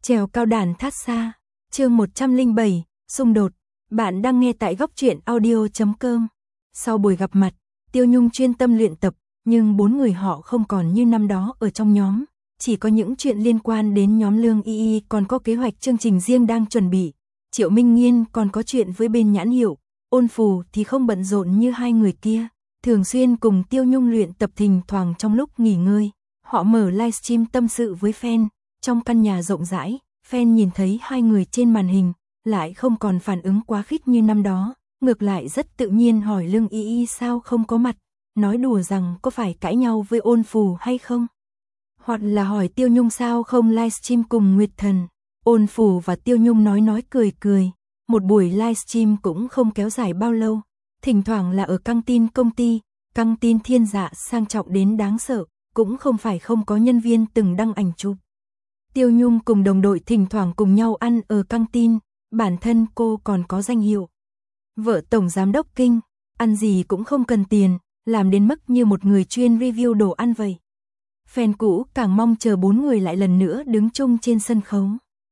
Trèo cao đàn thát xa, chương 107, xung đột. Bạn đang nghe tại góc truyện audio.com. Sau buổi gặp mặt, Tiêu Nhung chuyên tâm luyện tập, nhưng bốn người họ không còn như năm đó ở trong nhóm. Chỉ có những chuyện liên quan đến nhóm Lương Y Y còn có kế hoạch chương trình riêng đang chuẩn bị. Triệu Minh Nghiên còn có chuyện với bên nhãn hiệu. Ôn Phù thì không bận rộn như hai người kia. Thường xuyên cùng Tiêu Nhung luyện tập, thỉnh thoảng trong lúc nghỉ ngơi. Họ mở livestream tâm sự với fan. Trong căn nhà rộng rãi, fan nhìn thấy hai người trên màn hình, lại không còn phản ứng quá khích như năm đó. Ngược lại rất tự nhiên hỏi Lương Y Y sao không có mặt. Nói đùa rằng có phải cãi nhau với Ôn Phù hay không. Hoặc là hỏi Tiêu Nhung sao không livestream cùng Nguyệt Thần. Ôn Phù và Tiêu Nhung nói cười cười. Một buổi livestream cũng không kéo dài bao lâu. Thỉnh thoảng là ở căng tin công ty. Căng tin Thiên Dạ sang trọng đến đáng sợ. Cũng không phải không có nhân viên từng đăng ảnh chụp. Tiêu Nhung cùng đồng đội thỉnh thoảng cùng nhau ăn ở căng tin. Bản thân cô còn có danh hiệu vợ tổng giám đốc Kinh. Ăn gì cũng không cần tiền, làm đến mức như một người chuyên review đồ ăn vậy. Fan cũ càng mong chờ bốn người lại lần nữa đứng chung trên sân khấu.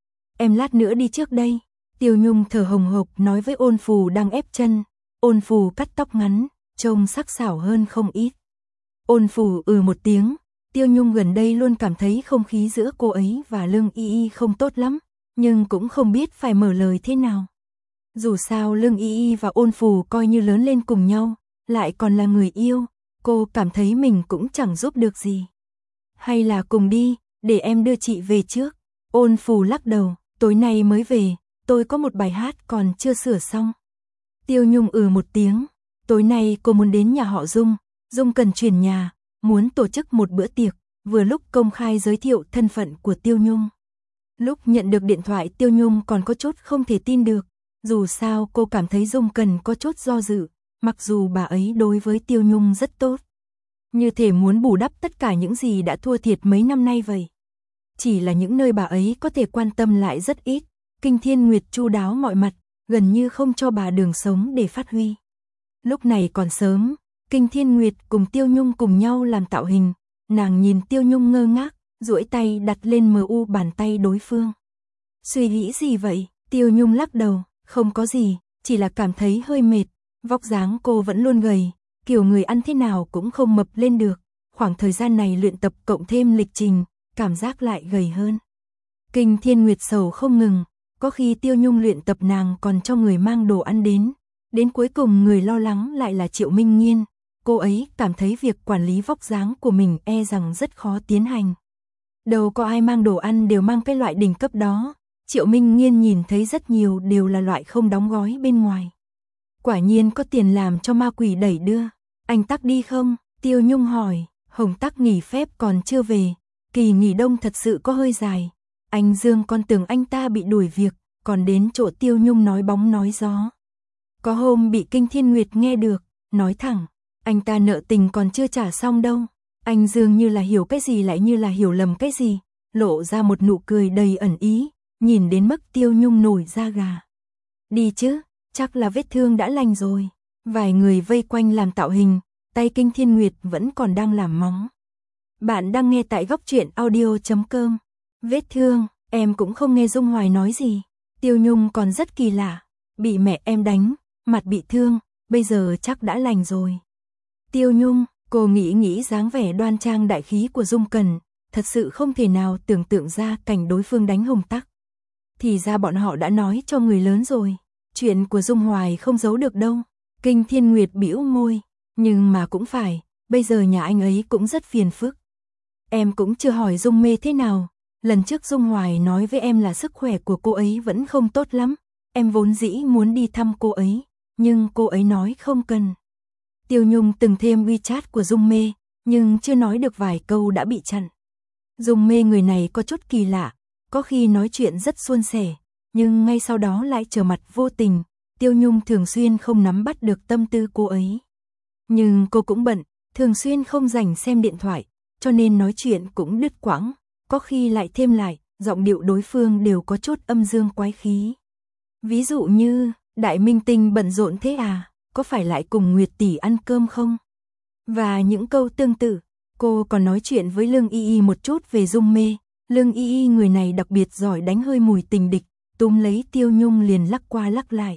Em lát nữa đi trước đây. Tiêu Nhung thở hồng hộc nói với Ôn Phù đang ép chân. Ôn Phù cắt tóc ngắn, trông sắc sảo hơn không ít. Ôn Phù một tiếng. Tiêu Nhung gần đây luôn cảm thấy không khí giữa cô ấy và Lương Y Y không tốt lắm, nhưng cũng không biết phải mở lời thế nào. Dù sao Lương Y Y và Ôn Phù coi như lớn lên cùng nhau, lại còn là người yêu, cô cảm thấy mình cũng chẳng giúp được gì. Hay là cùng đi, để em đưa chị về trước. Ôn Phù lắc đầu, tối nay mới về, tôi có một bài hát còn chưa sửa xong. Tiêu Nhung một tiếng, tối nay cô muốn đến nhà họ Dung, Dung cần chuyển nhà, muốn tổ chức một bữa tiệc, vừa lúc công khai giới thiệu thân phận của Tiêu Nhung. Lúc nhận được điện thoại Tiêu Nhung còn có chút không thể tin được, dù sao cô cảm thấy Dung cần có chút do dự, mặc dù bà ấy đối với Tiêu Nhung rất tốt. Như thể muốn bù đắp tất cả những gì đã thua thiệt mấy năm nay vậy. Chỉ là những nơi bà ấy có thể quan tâm lại rất ít, Kinh Thiên Nguyệt chu đáo mọi mặt, gần như không cho bà đường sống để phát huy. Lúc này còn sớm, Kinh Thiên Nguyệt cùng Tiêu Nhung cùng nhau làm tạo hình, nàng nhìn Tiêu Nhung ngơ ngác, duỗi tay đặt lên mu bàn tay đối phương. Suy nghĩ gì vậy? Tiêu Nhung lắc đầu, không có gì, chỉ là cảm thấy hơi mệt, vóc dáng cô vẫn luôn gầy, kiểu người ăn thế nào cũng không mập lên được, khoảng thời gian này luyện tập cộng thêm lịch trình, cảm giác lại gầy hơn. Kinh Thiên Nguyệt sầu không ngừng, có khi Tiêu Nhung luyện tập nàng còn cho người mang đồ ăn đến cuối cùng người lo lắng lại là Triệu Minh Nghiên. Cô ấy cảm thấy việc quản lý vóc dáng của mình e rằng rất khó tiến hành. Đâu có ai mang đồ ăn đều mang cái loại đỉnh cấp đó. Triệu Minh Nghiên nhìn thấy rất nhiều đều là loại không đóng gói bên ngoài. Quả nhiên có tiền làm cho ma quỷ đẩy đưa. Anh Tắc đi không? Tiêu Nhung hỏi. Hồng Tắc nghỉ phép còn chưa về. Kỳ nghỉ đông thật sự có hơi dài. Anh Dương con tưởng anh ta bị đuổi việc, còn đến chỗ Tiêu Nhung nói bóng nói gió. Có hôm bị Kinh Thiên Nguyệt nghe được, nói thẳng. Anh ta nợ tình còn chưa trả xong đâu. Anh dường như là hiểu cái gì lại như là hiểu lầm cái gì, lộ ra một nụ cười đầy ẩn ý, nhìn đến mức Tiêu Nhung nổi da gà. Đi chứ, chắc là vết thương đã lành rồi. Vài người vây quanh làm tạo hình, tay Kinh Thiên Nguyệt vẫn còn đang làm móng. Bạn đang nghe tại góc truyện audio.com. Vết thương, em cũng không nghe Dung Hoài nói gì. Tiêu Nhung còn rất kỳ lạ, bị mẹ em đánh, mặt bị thương, bây giờ chắc đã lành rồi. Tiêu Nhung, cô nghĩ dáng vẻ đoan trang đại khí của Dung Cần, thật sự không thể nào tưởng tượng ra cảnh đối phương đánh Hồng Tắc. Thì ra bọn họ đã nói cho người lớn rồi, chuyện của Dung Hoài không giấu được đâu. Kinh Thiên Nguyệt bĩu môi, nhưng mà cũng phải, bây giờ nhà anh ấy cũng rất phiền phức. Em cũng chưa hỏi Dung Mê thế nào, lần trước Dung Hoài nói với em là sức khỏe của cô ấy vẫn không tốt lắm, em vốn dĩ muốn đi thăm cô ấy, nhưng cô ấy nói không cần. Tiêu Nhung từng thêm WeChat của Dung Mê, nhưng chưa nói được vài câu đã bị chặn. Dung Mê người này có chút kỳ lạ, có khi nói chuyện rất suôn sẻ, nhưng ngay sau đó lại trở mặt vô tình, Tiêu Nhung thường xuyên không nắm bắt được tâm tư cô ấy. Nhưng cô cũng bận, thường xuyên không rảnh xem điện thoại, cho nên nói chuyện cũng đứt quãng, có khi lại thêm lại, giọng điệu đối phương đều có chút âm dương quái khí. Ví dụ như, đại minh tinh bận rộn thế à? Có phải lại cùng Nguyệt tỷ ăn cơm không? Và những câu tương tự, cô còn nói chuyện với Lương Y Y một chút về Dung Mê, Lương Y Y người này đặc biệt giỏi đánh hơi mùi tình địch, túm lấy Tiêu Nhung liền lắc qua lắc lại.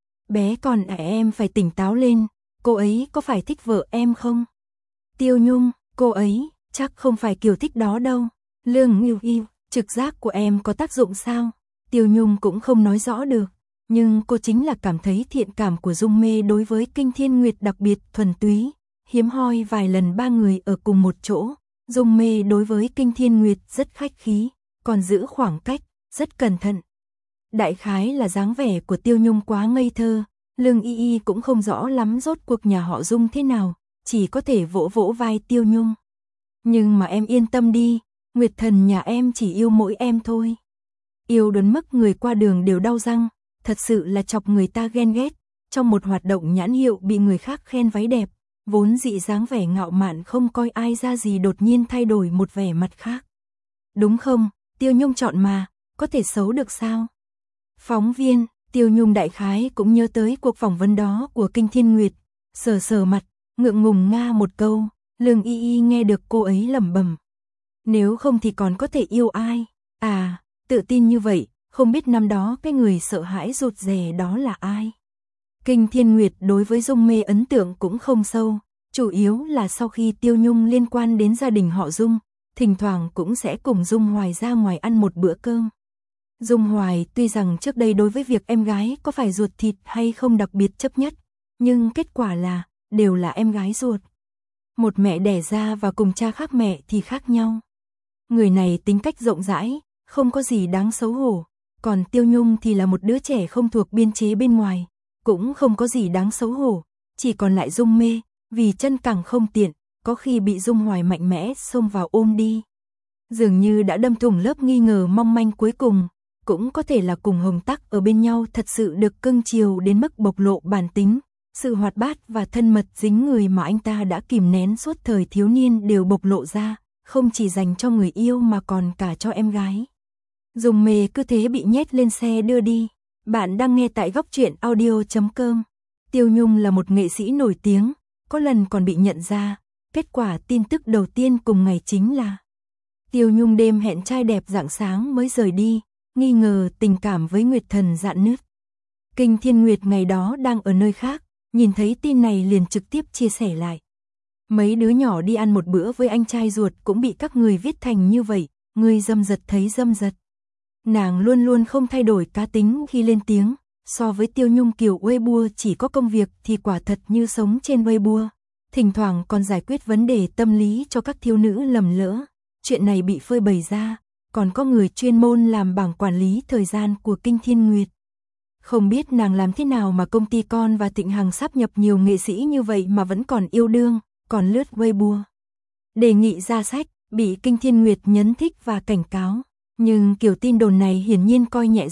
Bé con em phải tỉnh táo lên, cô ấy có phải thích vợ em không? Tiêu Nhung, cô ấy, chắc không phải kiểu thích đó đâu. Lương Y Y, trực giác của em có tác dụng sao? Tiêu Nhung cũng không nói rõ được, nhưng cô chính là cảm thấy thiện cảm của Dung Mê đối với Kinh Thiên Nguyệt đặc biệt thuần túy, hiếm hoi vài lần ba người ở cùng một chỗ. Dung Mê đối với Kinh Thiên Nguyệt rất khách khí, còn giữ khoảng cách, rất cẩn thận. Đại khái là dáng vẻ của Tiêu Nhung quá ngây thơ, Lương Y Y cũng không rõ lắm rốt cuộc nhà họ Dung thế nào, chỉ có thể vỗ vỗ vai Tiêu Nhung. Nhưng mà em yên tâm đi, Nguyệt Thần nhà em chỉ yêu mỗi em thôi. Yêu đến mức người qua đường đều đau răng, thật sự là chọc người ta ghen ghét. Trong một hoạt động nhãn hiệu bị người khác khen váy đẹp, vốn dị dáng vẻ ngạo mạn không coi ai ra gì đột nhiên thay đổi một vẻ mặt khác. Đúng không, Tiêu Nhung chọn mà, có thể xấu được sao? Phóng viên, Tiêu Nhung đại khái cũng nhớ tới cuộc phỏng vấn đó của Kinh Thiên Nguyệt, sờ sờ mặt, ngượng ngùng nga một câu, Lương Y Y nghe được cô ấy lẩm bẩm. Nếu không thì còn có thể yêu ai? À, tự tin như vậy, không biết năm đó cái người sợ hãi rụt rè đó là ai? Kinh Thiên Nguyệt đối với Dung Mê ấn tượng cũng không sâu, chủ yếu là sau khi Tiêu Nhung liên quan đến gia đình họ Dung, thỉnh thoảng cũng sẽ cùng Dung Hoài ra ngoài ăn một bữa cơm. Dung Hoài tuy rằng trước đây đối với việc em gái có phải ruột thịt hay không đặc biệt chấp nhất, nhưng kết quả là, đều là em gái ruột. Một mẹ đẻ ra và cùng cha khác mẹ thì khác nhau. Người này tính cách rộng rãi, không có gì đáng xấu hổ, còn Tiêu Nhung thì là một đứa trẻ không thuộc biên chế bên ngoài, cũng không có gì đáng xấu hổ, chỉ còn lại Dung Mê, vì chân cẳng không tiện, có khi bị Dung Hoài mạnh mẽ xông vào ôm đi. Dường như đã đâm thủng lớp nghi ngờ mong manh cuối cùng, cũng có thể là cùng Hồng Tắc ở bên nhau thật sự được cưng chiều đến mức bộc lộ bản tính, sự hoạt bát và thân mật dính người mà anh ta đã kìm nén suốt thời thiếu niên đều bộc lộ ra, không chỉ dành cho người yêu mà còn cả cho em gái. Dung Mê cứ thế bị nhét lên xe đưa đi. Bạn đang nghe tại góc truyện audio.com. Tiêu Nhung là một nghệ sĩ nổi tiếng, có lần còn bị nhận ra. Kết quả tin tức đầu tiên cùng ngày chính là Tiêu Nhung đêm hẹn trai đẹp rạng sáng mới rời đi, nghi ngờ tình cảm với Nguyệt Thần rạn nứt. Kinh Thiên Nguyệt ngày đó đang ở nơi khác, nhìn thấy tin này liền trực tiếp chia sẻ lại. Mấy đứa nhỏ đi ăn một bữa với anh trai ruột cũng bị các người viết thành như vậy, người dâm dật thấy dâm dật. Nàng luôn luôn không thay đổi cá tính khi lên tiếng, so với Tiêu Nhung kiểu Weibo chỉ có công việc thì quả thật như sống trên Weibo, thỉnh thoảng còn giải quyết vấn đề tâm lý cho các thiếu nữ lầm lỡ. Chuyện này bị phơi bày ra, còn có người chuyên môn làm bảng quản lý thời gian của Kinh Thiên Nguyệt. Không biết nàng làm thế nào mà công ty con và Thịnh Hằng sáp nhập nhiều nghệ sĩ như vậy mà vẫn còn yêu đương, còn lướt Weibo. Đề nghị ra sách, bị Kinh Thiên Nguyệt nhấn thích và cảnh cáo. Nhưng kiểu tin đồn này hiển nhiên coi nhẹ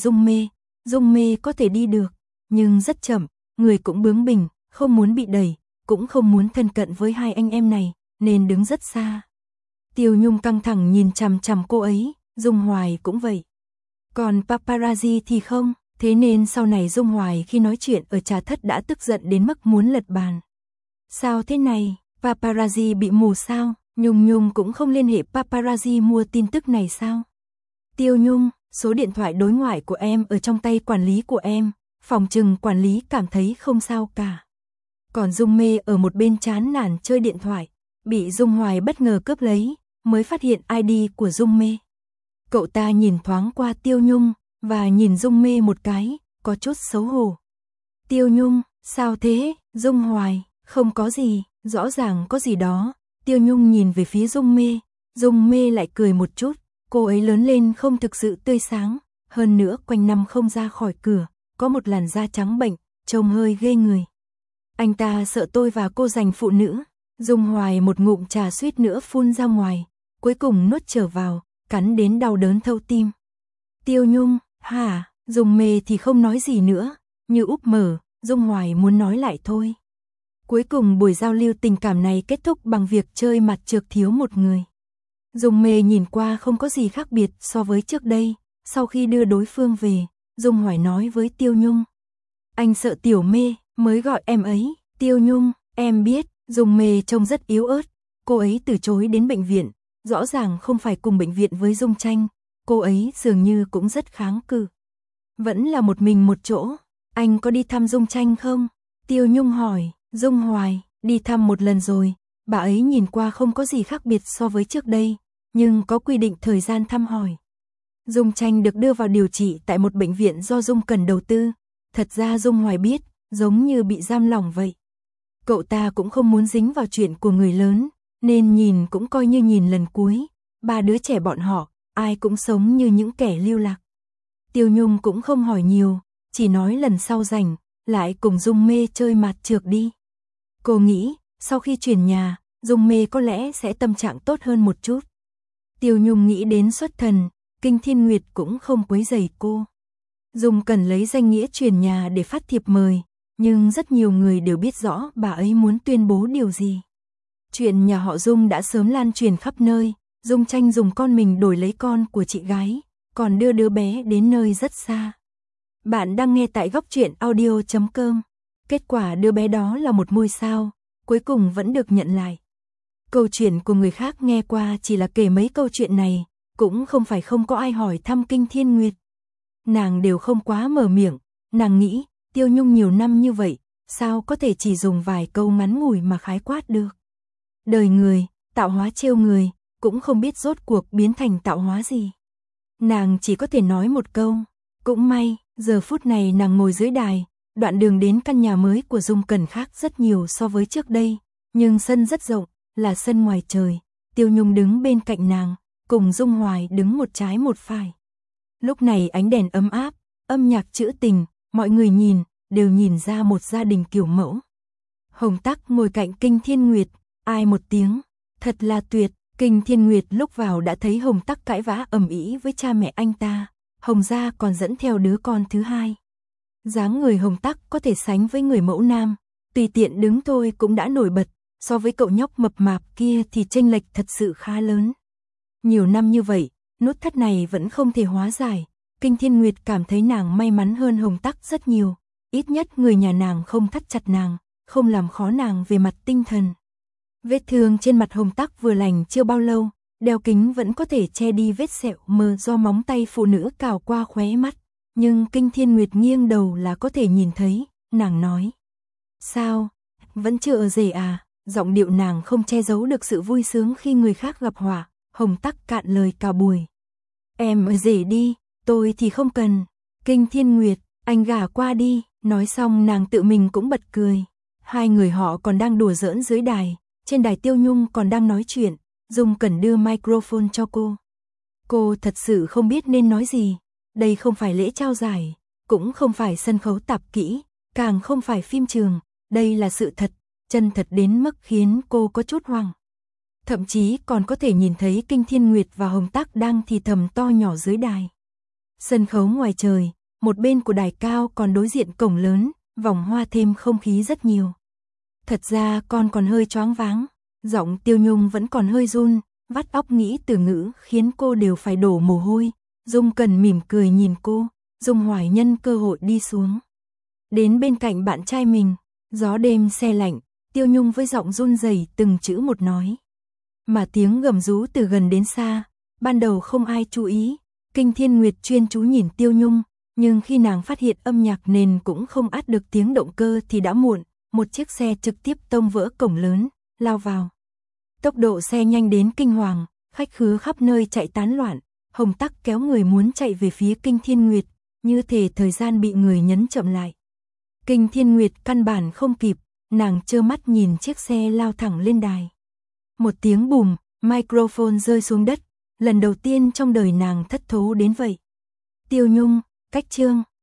Dung Mê có thể đi được, nhưng rất chậm, người cũng bướng bỉnh, không muốn bị đẩy, cũng không muốn thân cận với hai anh em này, nên đứng rất xa. Tiêu Nhung căng thẳng nhìn chằm chằm cô ấy, Dung Hoài cũng vậy. Còn paparazzi thì không, thế nên sau này Dung Hoài khi nói chuyện ở trà thất đã tức giận đến mức muốn lật bàn. Sao thế này, paparazzi bị mù sao, Nhung cũng không liên hệ paparazzi mua tin tức này sao? Tiêu Nhung, số điện thoại đối ngoại của em ở trong tay quản lý của em, phòng trừng quản lý cảm thấy không sao cả. Còn Dung Mê ở một bên chán nản chơi điện thoại, bị Dung Hoài bất ngờ cướp lấy, mới phát hiện ID của Dung Mê. Cậu ta nhìn thoáng qua Tiêu Nhung, và nhìn Dung Mê một cái, có chút xấu hổ. Tiêu Nhung, sao thế, Dung Hoài, không có gì, rõ ràng có gì đó. Tiêu Nhung nhìn về phía Dung Mê lại cười một chút. Cô ấy lớn lên không thực sự tươi sáng, hơn nữa quanh năm không ra khỏi cửa, có một làn da trắng bệnh, trông hơi ghê người. Anh ta sợ tôi và cô giành phụ nữ. Dung Hoài một ngụm trà suýt nữa phun ra ngoài, cuối cùng nuốt trở vào, cắn đến đau đớn thấu tim. Tiêu Nhung, hả, Dung Mê thì không nói gì nữa, như úp mở, Dung Hoài muốn nói lại thôi. Cuối cùng buổi giao lưu tình cảm này kết thúc bằng việc chơi mặt trược thiếu một người. Dung Mê nhìn qua không có gì khác biệt so với trước đây, sau khi đưa đối phương về, Dung Hoài nói với Tiêu Nhung. Anh sợ Tiểu Mê, mới gọi em ấy, Tiêu Nhung, em biết, Dung Mê trông rất yếu ớt, cô ấy từ chối đến bệnh viện, rõ ràng không phải cùng bệnh viện với Dung Tranh, cô ấy dường như cũng rất kháng cự. Vẫn là một mình một chỗ, anh có đi thăm Dung Tranh không? Tiêu Nhung hỏi, Dung Hoài, đi thăm một lần rồi, bà ấy nhìn qua không có gì khác biệt so với trước đây, nhưng có quy định thời gian thăm hỏi. Dung Tranh được đưa vào điều trị tại một bệnh viện do Dung Cẩn đầu tư, thật ra Dung Hoài biết, giống như bị giam lỏng vậy. Cậu ta cũng không muốn dính vào chuyện của người lớn, nên nhìn cũng coi như nhìn lần cuối, ba đứa trẻ bọn họ, ai cũng sống như những kẻ lưu lạc. Tiêu Nhung cũng không hỏi nhiều, chỉ nói lần sau rảnh, lại cùng Dung Mê chơi mặt trược đi. Cô nghĩ, sau khi chuyển nhà, Dung Mê có lẽ sẽ tâm trạng tốt hơn một chút. Tiêu Nhung nghĩ đến xuất thần, Kinh Thiên Nguyệt cũng không quấy rầy cô. Dung cần lấy danh nghĩa chuyển nhà để phát thiệp mời, nhưng rất nhiều người đều biết rõ bà ấy muốn tuyên bố điều gì. Chuyện nhà họ Dung đã sớm lan truyền khắp nơi, Dung Tranh dùng con mình đổi lấy con của chị gái, còn đưa đứa bé đến nơi rất xa. Bạn đang nghe tại góc truyện audio.com. Kết quả đứa bé đó là một ngôi sao, cuối cùng vẫn được nhận lại. Câu chuyện của người khác nghe qua chỉ là kể mấy câu chuyện này, cũng không phải không có ai hỏi thăm Kinh Thiên Nguyệt. Nàng đều không quá mở miệng, nàng nghĩ, Tiêu Nhung nhiều năm như vậy, sao có thể chỉ dùng vài câu ngắn ngủi mà khái quát được. Đời người, tạo hóa trêu người, cũng không biết rốt cuộc biến thành tạo hóa gì. Nàng chỉ có thể nói một câu, cũng may, giờ phút này nàng ngồi dưới đài, đoạn đường đến căn nhà mới của Dung Cẩn khác rất nhiều so với trước đây, nhưng sân rất rộng, là sân ngoài trời, Tiêu Nhung đứng bên cạnh nàng, cùng Dung Hoài đứng một trái một phải. Lúc này ánh đèn ấm áp, âm nhạc trữ tình, mọi người nhìn, đều nhìn ra một gia đình kiểu mẫu. Hồng Tắc ngồi cạnh Kinh Thiên Nguyệt, ai một tiếng, thật là tuyệt. Kinh Thiên Nguyệt lúc vào đã thấy Hồng Tắc cãi vã ầm ĩ với cha mẹ anh ta, Hồng gia còn dẫn theo đứa con thứ hai. Dáng người Hồng Tắc có thể sánh với người mẫu nam, tùy tiện đứng thôi cũng đã nổi bật, so với cậu nhóc mập mạp kia thì chênh lệch thật sự khá lớn. Nhiều năm như vậy, nút thắt này vẫn không thể hóa giải, Kinh Thiên Nguyệt cảm thấy nàng may mắn hơn Hồng Tắc rất nhiều, ít nhất người nhà nàng không thắt chặt nàng, không làm khó nàng về mặt tinh thần. Vết thương trên mặt Hồng Tắc vừa lành chưa bao lâu, đeo kính vẫn có thể che đi vết sẹo mờ do móng tay phụ nữ cào qua khóe mắt, nhưng Kinh Thiên Nguyệt nghiêng đầu là có thể nhìn thấy, nàng nói. Sao? Vẫn chưa ở rể à? Giọng điệu nàng không che giấu được sự vui sướng khi người khác gặp họa, Hồng Tắc cạn lời cả buổi. Em ở rể đi, tôi thì không cần. Kinh Thiên Nguyệt, anh gả qua đi, nói xong nàng tự mình cũng bật cười. Hai người họ còn đang đùa giỡn dưới đài. Trên đài Tiêu Nhung còn đang nói chuyện, Dung Cẩn đưa microphone cho cô. Cô thật sự không biết nên nói gì, đây không phải lễ trao giải, cũng không phải sân khấu tạp kỹ, càng không phải phim trường, đây là sự thật, chân thật đến mức khiến cô có chút hoang. Thậm chí còn có thể nhìn thấy Kinh Thiên Nguyệt và Hồng Tắc đang thì thầm to nhỏ dưới đài. Sân khấu ngoài trời, một bên của đài cao còn đối diện cổng lớn, vòng hoa thêm không khí rất nhiều. Thật ra con còn hơi choáng váng, giọng Tiêu Nhung vẫn còn hơi run, vắt óc nghĩ từ ngữ khiến cô đều phải đổ mồ hôi. Dung Cẩn mỉm cười nhìn cô, Dung Hoài nhân cơ hội đi xuống. Đến bên cạnh bạn trai mình, gió đêm se lạnh, Tiêu Nhung với giọng run rẩy từng chữ một nói. Mà tiếng gầm rú từ gần đến xa, ban đầu không ai chú ý, Kinh Thiên Nguyệt chuyên chú nhìn Tiêu Nhung, nhưng khi nàng phát hiện âm nhạc nền cũng không át được tiếng động cơ thì đã muộn. Một chiếc xe trực tiếp tông vỡ cổng lớn, lao vào. Tốc độ xe nhanh đến kinh hoàng, khách khứa khắp nơi chạy tán loạn, Hồng Tắc kéo người muốn chạy về phía Kinh Thiên Nguyệt, như thể thời gian bị người nhấn chậm lại. Kinh Thiên Nguyệt căn bản không kịp, nàng trơ mắt nhìn chiếc xe lao thẳng lên đài. Một tiếng bùm, microphone rơi xuống đất, lần đầu tiên trong đời nàng thất thố đến vậy. Tiêu Nhung, cách chương,